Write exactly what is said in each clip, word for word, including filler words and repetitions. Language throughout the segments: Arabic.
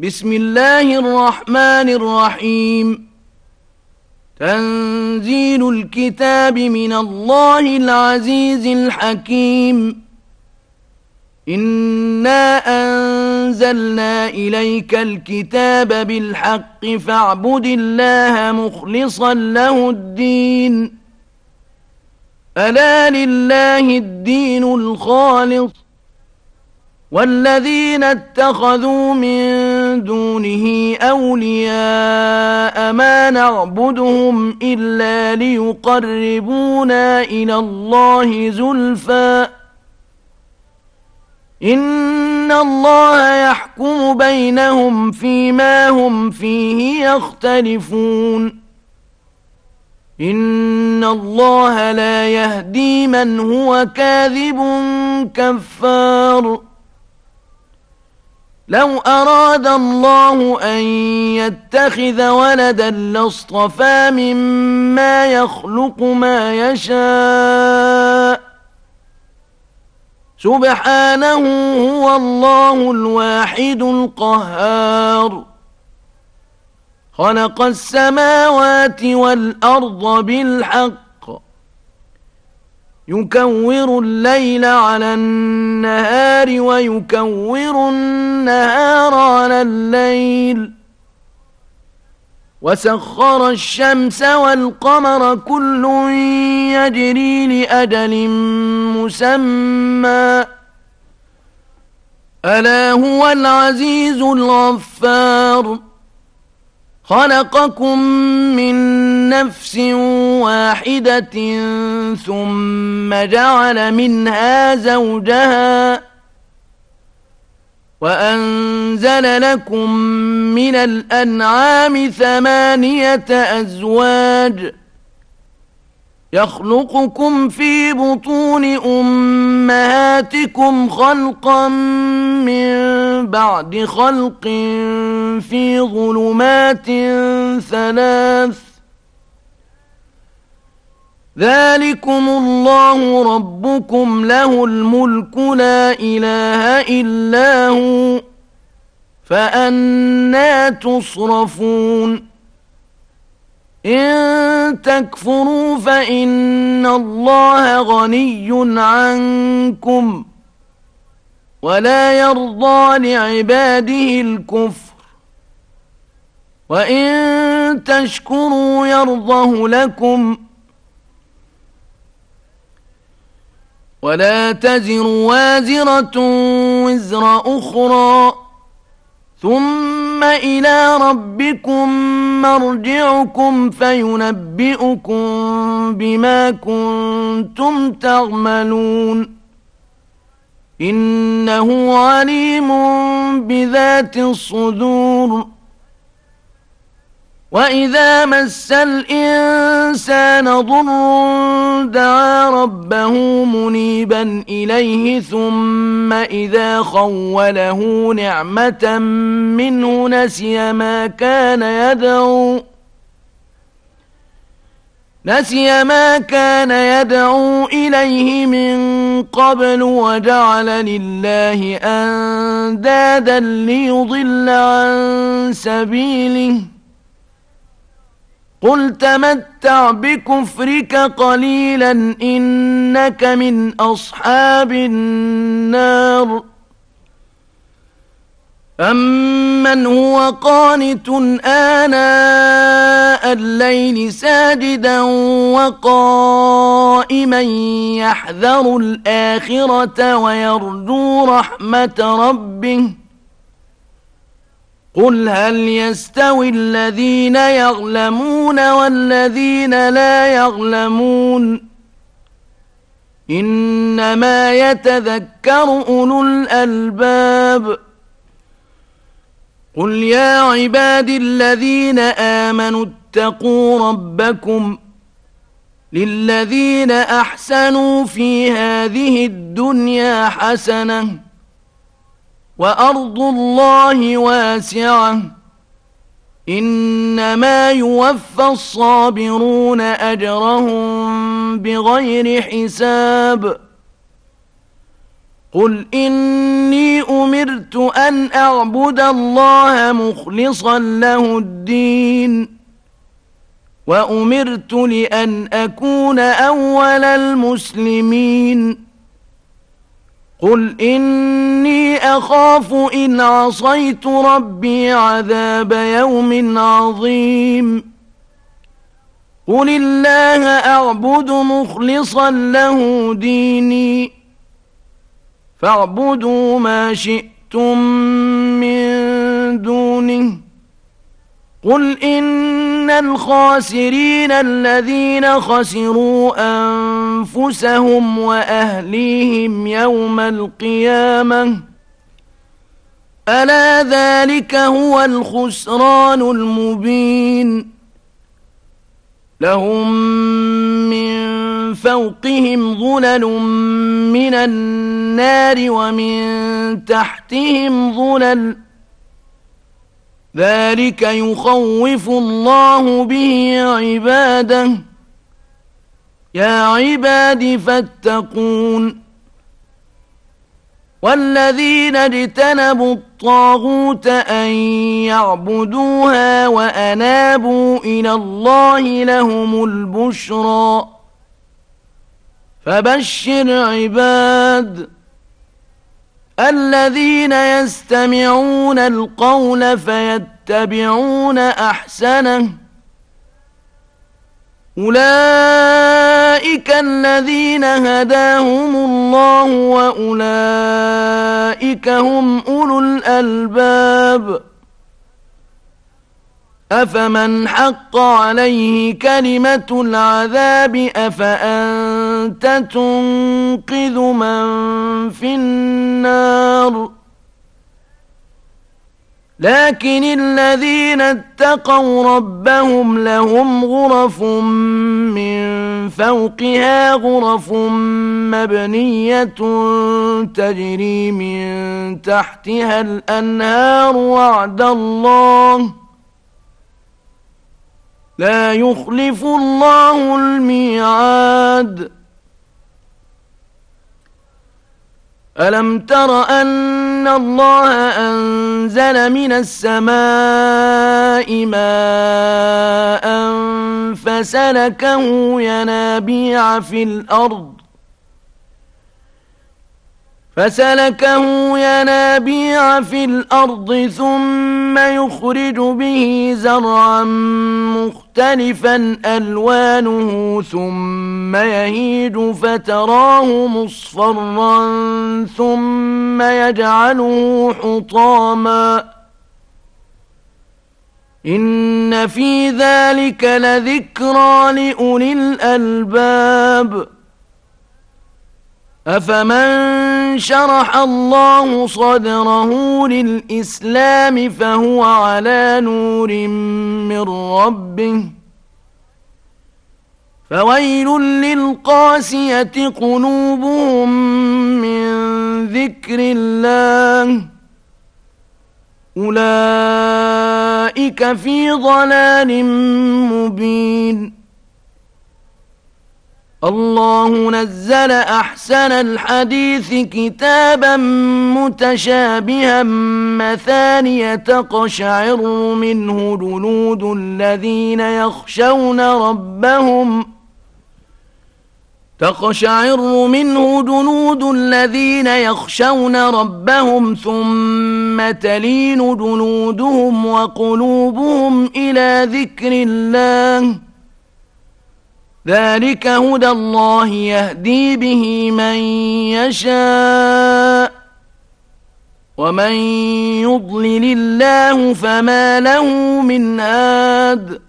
بسم الله الرحمن الرحيم. تنزيل الكتاب من الله العزيز الحكيم. إنا أنزلنا إليك الكتاب بالحق فاعبد الله مخلصا له الدين. ألا لله الدين الخالص، والذين اتخذوا من دونه أولياء ما نعبدهم إلا ليقربونا إلى الله زلفى إن الله يحكم بينهم فيما هم فيه يختلفون. إن الله لا يهدي من هو كاذب كفار. لو أراد الله أن يتخذ ولدا لاصطفى مما يخلق ما يشاء، سبحانه هو الله الواحد القهار. خلق السماوات والأرض بالحق، يكور الليل على النهار ويكور النهار على الليل، وسخر الشمس والقمر كل يجري لأجل مسمى، ألا هو العزيز الغفار. خلقكم من نفس واحدة ثم جعل منها زوجها وأنزل لكم من الأنعام ثمانية أزواج يخلقكم في بطون أمهاتكم خلقا من بعد خلق في ظلمات ثلاث، ذلكم الله ربكم له الملك لا إله إلا هو، فأنى تصرفون. إن تكفروا فإن الله غني عنكم ولا يرضى لعباده الكفر، وإن تشكروا يرضه لكم. ولا تزر وازرة وزر أخرى، ثم إلى ربكم مرجعكم فينبئكم بما كنتم تعملون، إنه عليم بذات الصدور. وإذا مس الإنسان ضر دعا ربه منيبا إليه ثم إذا خوله نعمة منه نسي ما كان يدعو نسي ما كان يدعو إليه من قبل وجعل لله أندادا ليضل عن سبيله. قل تمتع بكفرك قليلا إنك من أصحاب النار. أمن هو قانت آناء الليل ساجدا وقائما يحذر الآخرة ويرجو رحمة ربه، قل هل يستوي الذين يعلمون والذين لا يعلمون، إنما يتذكر أولو الألباب. قل يا عبادي الذين آمنوا اتقوا ربكم للذين أحسنوا في هذه الدنيا حسنة وأرض الله واسعة إنما يوفى الصابرون أجرهم بغير حساب. قل إني أمرت أن أعبد الله مخلصا له الدين وأمرت لأن أكون أول المسلمين قل إني أخاف إن عصيت ربي عذاب يوم عظيم قل الله أعبد مخلصا له ديني فاعبدوا ما شئتم من دونه قل إن الخاسرين الذين خسروا أنفسهم وأهليهم يوم القيامة ألا ذلك هو الخسران المبين لهم من فوقهم ظلل من النار ومن تحتهم ظلل ذلك يخوف الله به عباده يا عباد فاتقون والذين اجتنبوا الطاغوت أن يعبدوها وأنابوا إلى الله لهم البشرى فبشر عباد الذين يستمعون القول فيتبعون أحسنه أولئك الذين هداهم الله وأولئك هم أولو الألباب أفمن حق عليه كلمة العذاب أفأنت تنقذ من في النار لكن الذين اتقوا ربهم لهم غرف من فوقها غرف مبنية تجري من تحتها الأنهار وعد الله لا يخلف الله الميعاد ألم تر أن الله أنزل من السماء ماء فسلكه ينابيع في الأرض فسلكه ينابيع في الأرض ثم يخرج به زرعا مختلفا ألوانه ثم يهيج فتراه مصفرا ثم يجعله حطاما إن في ذلك لذكرى لأولي الألباب أفمن شرح الله صدره للإسلام فهو على نور من ربه فويل للقاسية قلوبهم من ذكر الله أولئك في ضلال مبين الله نزل أحسن الحديث كتابا متشابها مثانية تقشعر منه جلود الذين يخشون ربهم تقشعر منه جلود الذين يخشون ربهم ثم تلين جلودهم وقلوبهم إلى ذكر الله ذلك هدى الله يهدي به من يشاء ومن يضلل الله فما له من هاد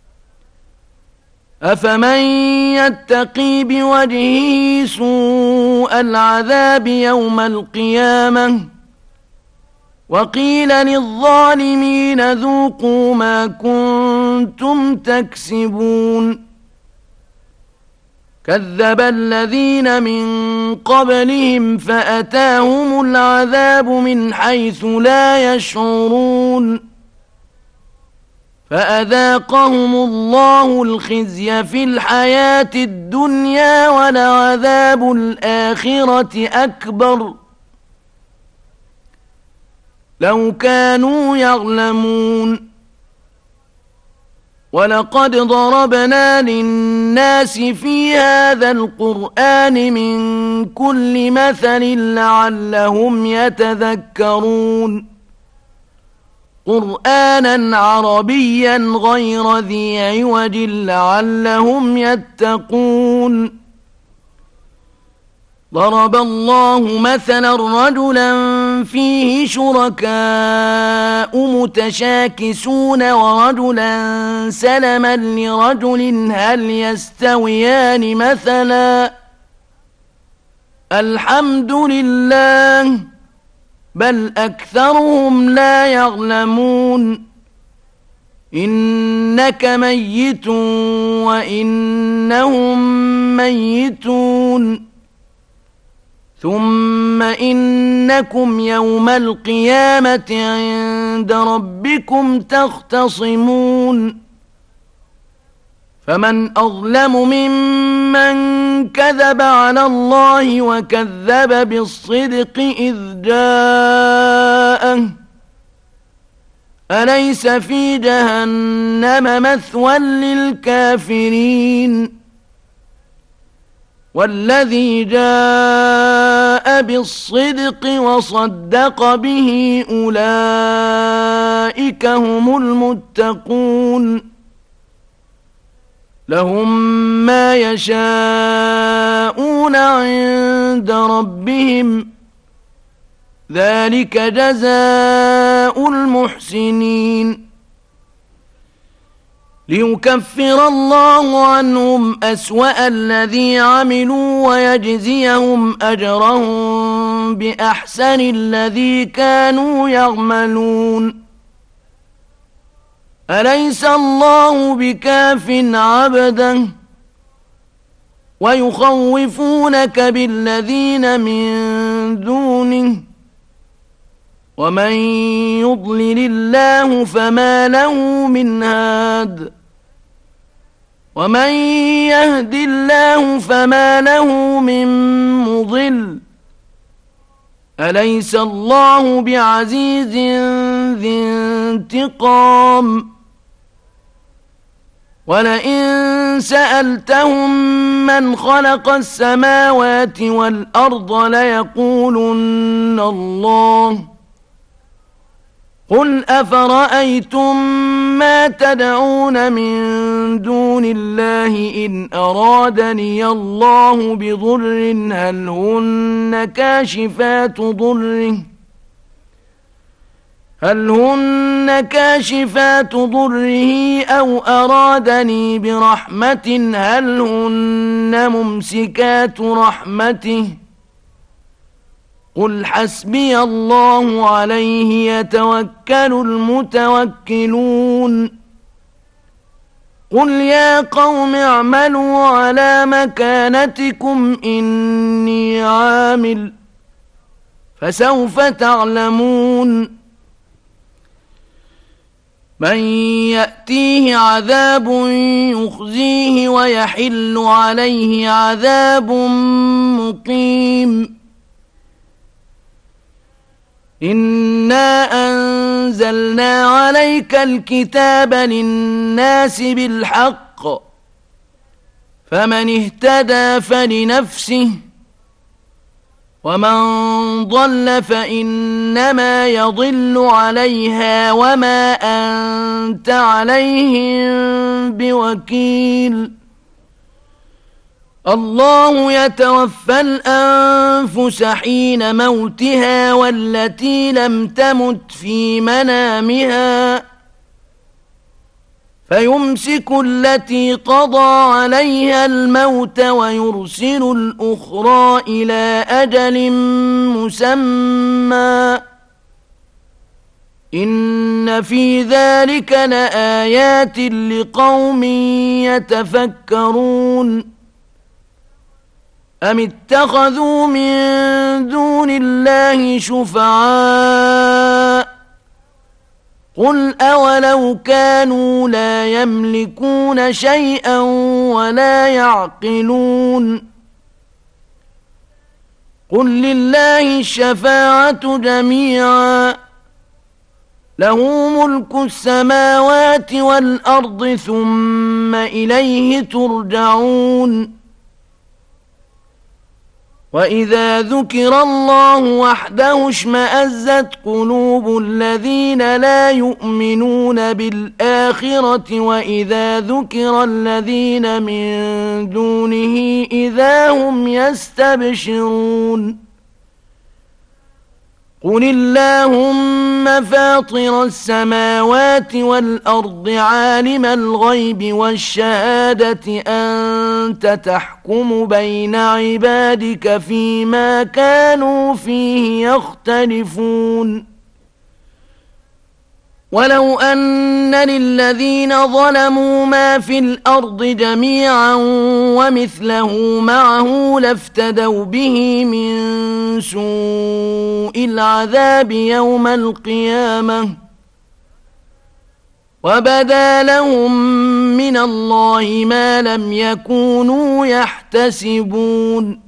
أفمن يتقي بوجهه سوء العذاب يوم القيامة وقيل للظالمين ذوقوا ما كنتم تكسبون كذب الذين من قبلهم فأتاهم العذاب من حيث لا يشعرون فأذاقهم الله الخزي في الحياة الدنيا ولعذاب الآخرة أكبر لو كانوا يعلمون ولقد ضربنا للناس في هذا القرآن من كل مثل لعلهم يتذكرون قرآنا عربيا غير ذي عوج لعلهم يتقون ضرب الله مثلا رجلا فيه شركاء متشاكسون ورجلا سلما لرجل هل يستويان مثلا الحمد لله بل أكثرهم لا يعلمون إنك ميت وإنهم ميتون ثم إنكم يوم القيامة عند ربكم تختصمون فمن أظلم ممن كذب على الله وكذب بالصدق إذ جاءه أليس في جهنم مثوى للكافرين والذي جاء بالصدق وصدق به أولئك هم المتقون لهم ما يشاءون عند ربهم ذلك جزاء المحسنين ليكفر الله عنهم أسوأ الذي عملوا ويجزيهم أجرهم بأحسن الذي كانوا يعملون أليس الله بكاف عبده ويخوفونك بالذين من دونه ومن يضلل الله فما له من هاد ومن يهد الله فما له من مضل أليس الله بعزيز ذي انتقام ولئن سألتهم من خلق السماوات والأرض ليقولن الله قل أفرأيتم ما تدعون من دون الله إن أرادني الله بضر هل هن كاشفات ضره هل هن كاشفات ضره أو أرادني برحمة هل هن ممسكات رحمته قل حسبي الله عليه يتوكل المتوكلون قل يا قوم اعملوا على مكانتكم إني عامل فسوف تعلمون من يأتيه عذاب يخزيه ويحل عليه عذاب مقيم إنا أنزلنا عليك الكتاب للناس بالحق فمن اهتدى فلنفسه ومن ضل فإنما يضل عليها وما أنت عليهم بوكيل الله يتوفى الأنفس حين موتها والتي لم تمت في منامها فيمسك التي قضى عليها الموت ويرسل الأخرى إلى أجل مسمى إن في ذلك لآيات لقوم يتفكرون أم اتخذوا من دون الله شفعاء قل أولو كانوا لا يملكون شيئا ولا يعقلون قل لله الشفاعة جميعا له ملك السماوات والأرض ثم إليه ترجعون وإذا ذكر الله وحده اشمأزت قلوب الذين لا يؤمنون بالآخرة وإذا ذكر الذين من دونه إذا هم يستبشرون قل اللهم فاطر السماوات والأرض عالم الغيب والشهادة أنت تحكم بين عبادك فيما كانوا فيه يختلفون ولو أن للذين ظلموا ما في الأرض جميعا ومثله معه لافتدوا به من سوء العذاب يوم القيامة وبدا لهم من الله ما لم يكونوا يحتسبون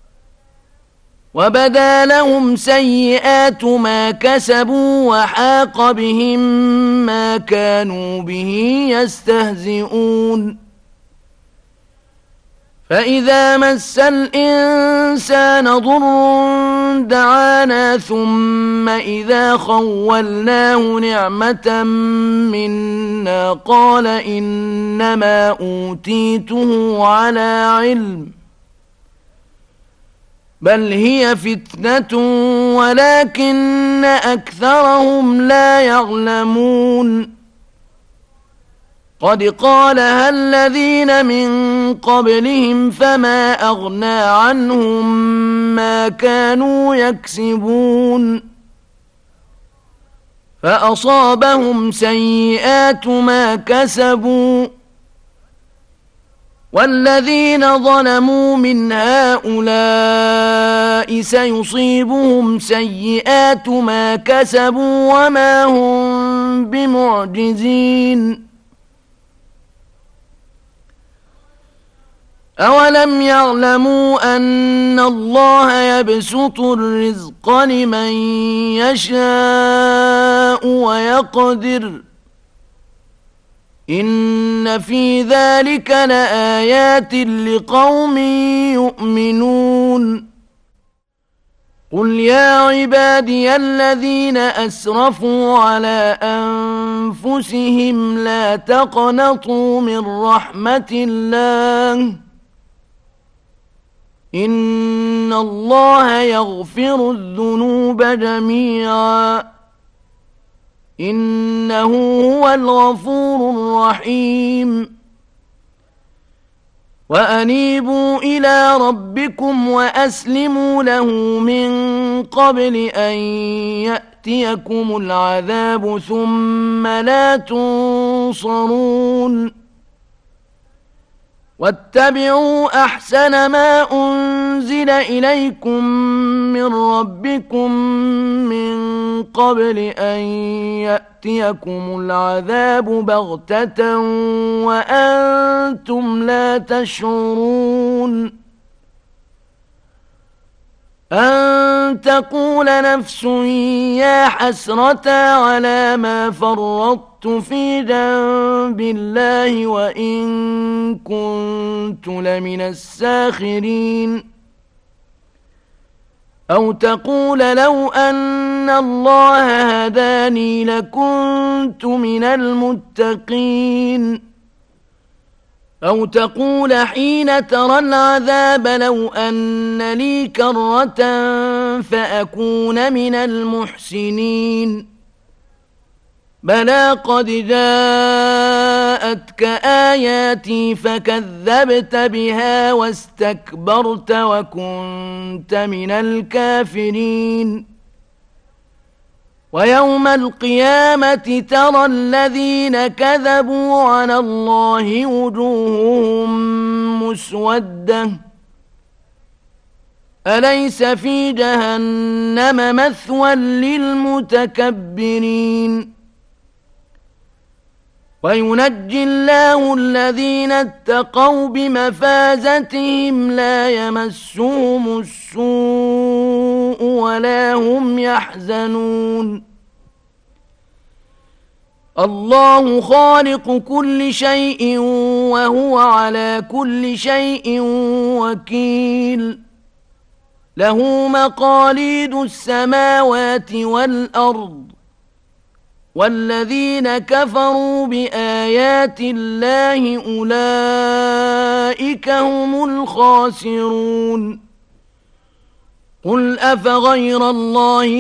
وبدا لهم سيئات ما كسبوا وحاق بهم ما كانوا به يستهزئون فإذا مس الإنسان ضر دعانا ثم إذا خولناه نعمة منا قال إنما أوتيته على علم بل هي فتنة ولكن أكثرهم لا يعلمون قد قالها الذين من قبلهم فما أغنى عنهم ما كانوا يكسبون فأصابهم سيئات ما كسبوا والذين ظلموا من هؤلاء سيصيبهم سيئات ما كسبوا وما هم بمعجزين أولم يعلموا أن الله يبسط الرزق لمن يشاء ويقدر إن في ذلك لآيات لقوم يؤمنون قل يا عبادي الذين أسرفوا على أنفسهم لا تقنطوا من رحمة الله إن الله يغفر الذنوب جميعا إنه هو الغفور الرحيم وأنيبوا إلى ربكم وأسلموا له من قبل أن يأتيكم العذاب ثم لا تنصرون واتبعوا أحسن ما أنزل إليكم من ربكم من قبل أن يأتيكم العذاب بغتة وأنتم لا تشعرون أن تقول نفس يا حسرة على ما فرطت في جنب الله وإن كنت لمن الساخرين أو تقول لو أن الله هداني لكنت من المتقين أو تقول حين ترى العذاب لو أن لي كرة فأكون من المحسنين بلى قد جاءتك آياتي فكذبت بها واستكبرت وكنت من الكافرين ويوم القيامة ترى الذين كذبوا على الله وجوههم مسودة أليس في جهنم مثوى للمتكبرين وينجي الله الذين اتقوا بمفازتهم لا يمسهم السوء ولا هم يحزنون الله خالق كل شيء وهو على كل شيء وكيل له مقاليد السماوات والأرض والذين كفروا بآيات الله أولئك هم الخاسرون قل أفغير الله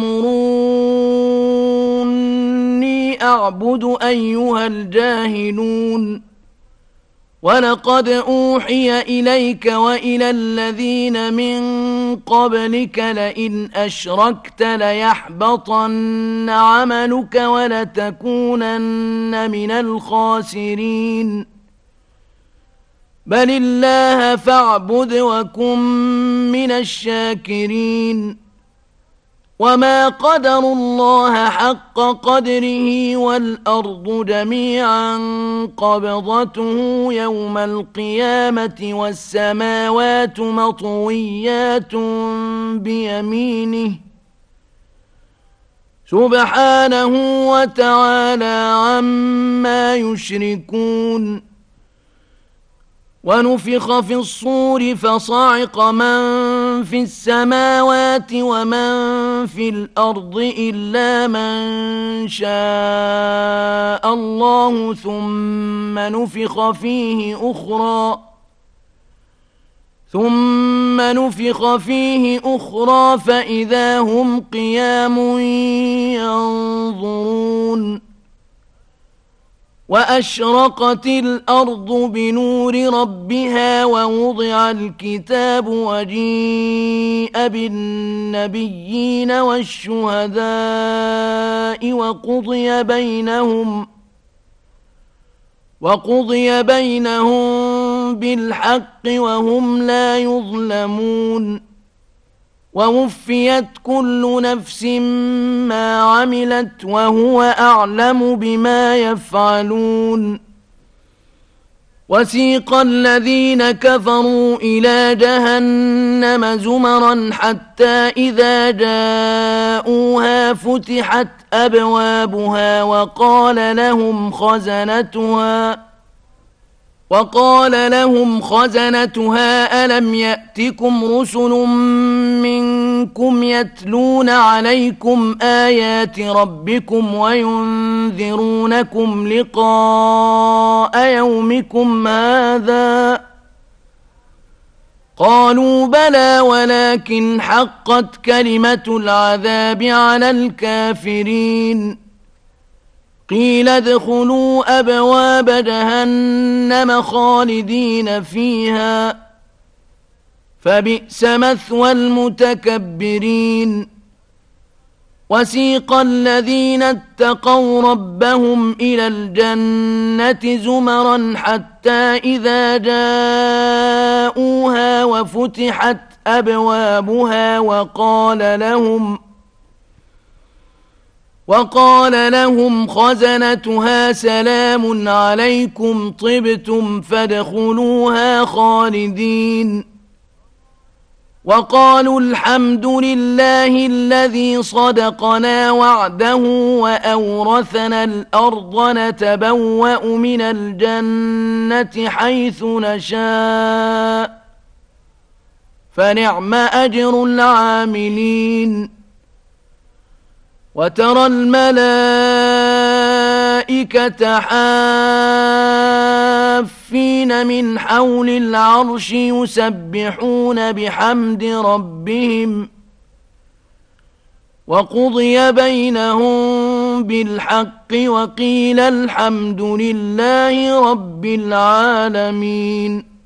تأمروني أعبد أيها الجاهلون ولقد أوحي إليك وإلى الذين من قبلك لئن أشركت ليحبطن عملك ولتكونن من الخاسرين بل الله فاعبد وكن من الشاكرين وما قدروا الله حق قدره والأرض جميعا قبضته يوم القيامة والسماوات مطويات بيمينه سبحانه وتعالى عما يشركون ونفخ في الصور فصعق من في السماوات ومن في الأرض إلا من شاء الله ثم نفخ فيه أخرى ثم نفخ فيه أخرى فإذا هم قيام ينظرون وأشرقت الأرض بنور ربها ووضع الكتاب وجيء بالنبيين والشهداء وقضي بينهم وقضي بينهم بالحق وهم لا يظلمون ووفيت كل نفس ما عملت وهو أعلم بما يفعلون وسيق الذين كفروا إلى جهنم زمرا حتى إذا جاءوها فتحت أبوابها وقال لهم خزنتها وقال لهم خزنتها ألم يأتكم رسل منكم يتلون عليكم آيات ربكم وينذرونكم لقاء يومكم هذا قالوا بلى ولكن حقت كلمة العذاب على الكافرين قيل ادخلوا أبواب جهنم خالدين فيها فبئس مثوى المتكبرين وسيق الذين اتقوا ربهم إلى الجنة زمرا حتى إذا جاءوها وفتحت أبوابها وقال لهم وقال لهم خزنتها سلام عليكم طبتم فادخلوها خالدين وقالوا الحمد لله الذي صدقنا وعده وأورثنا الأرض نتبوأ من الجنة حيث نشاء فنعم أجر العاملين وترى الملائكة حافين من حول العرش يسبحون بحمد ربهم وقضي بينهم بالحق وقيل الحمد لله رب العالمين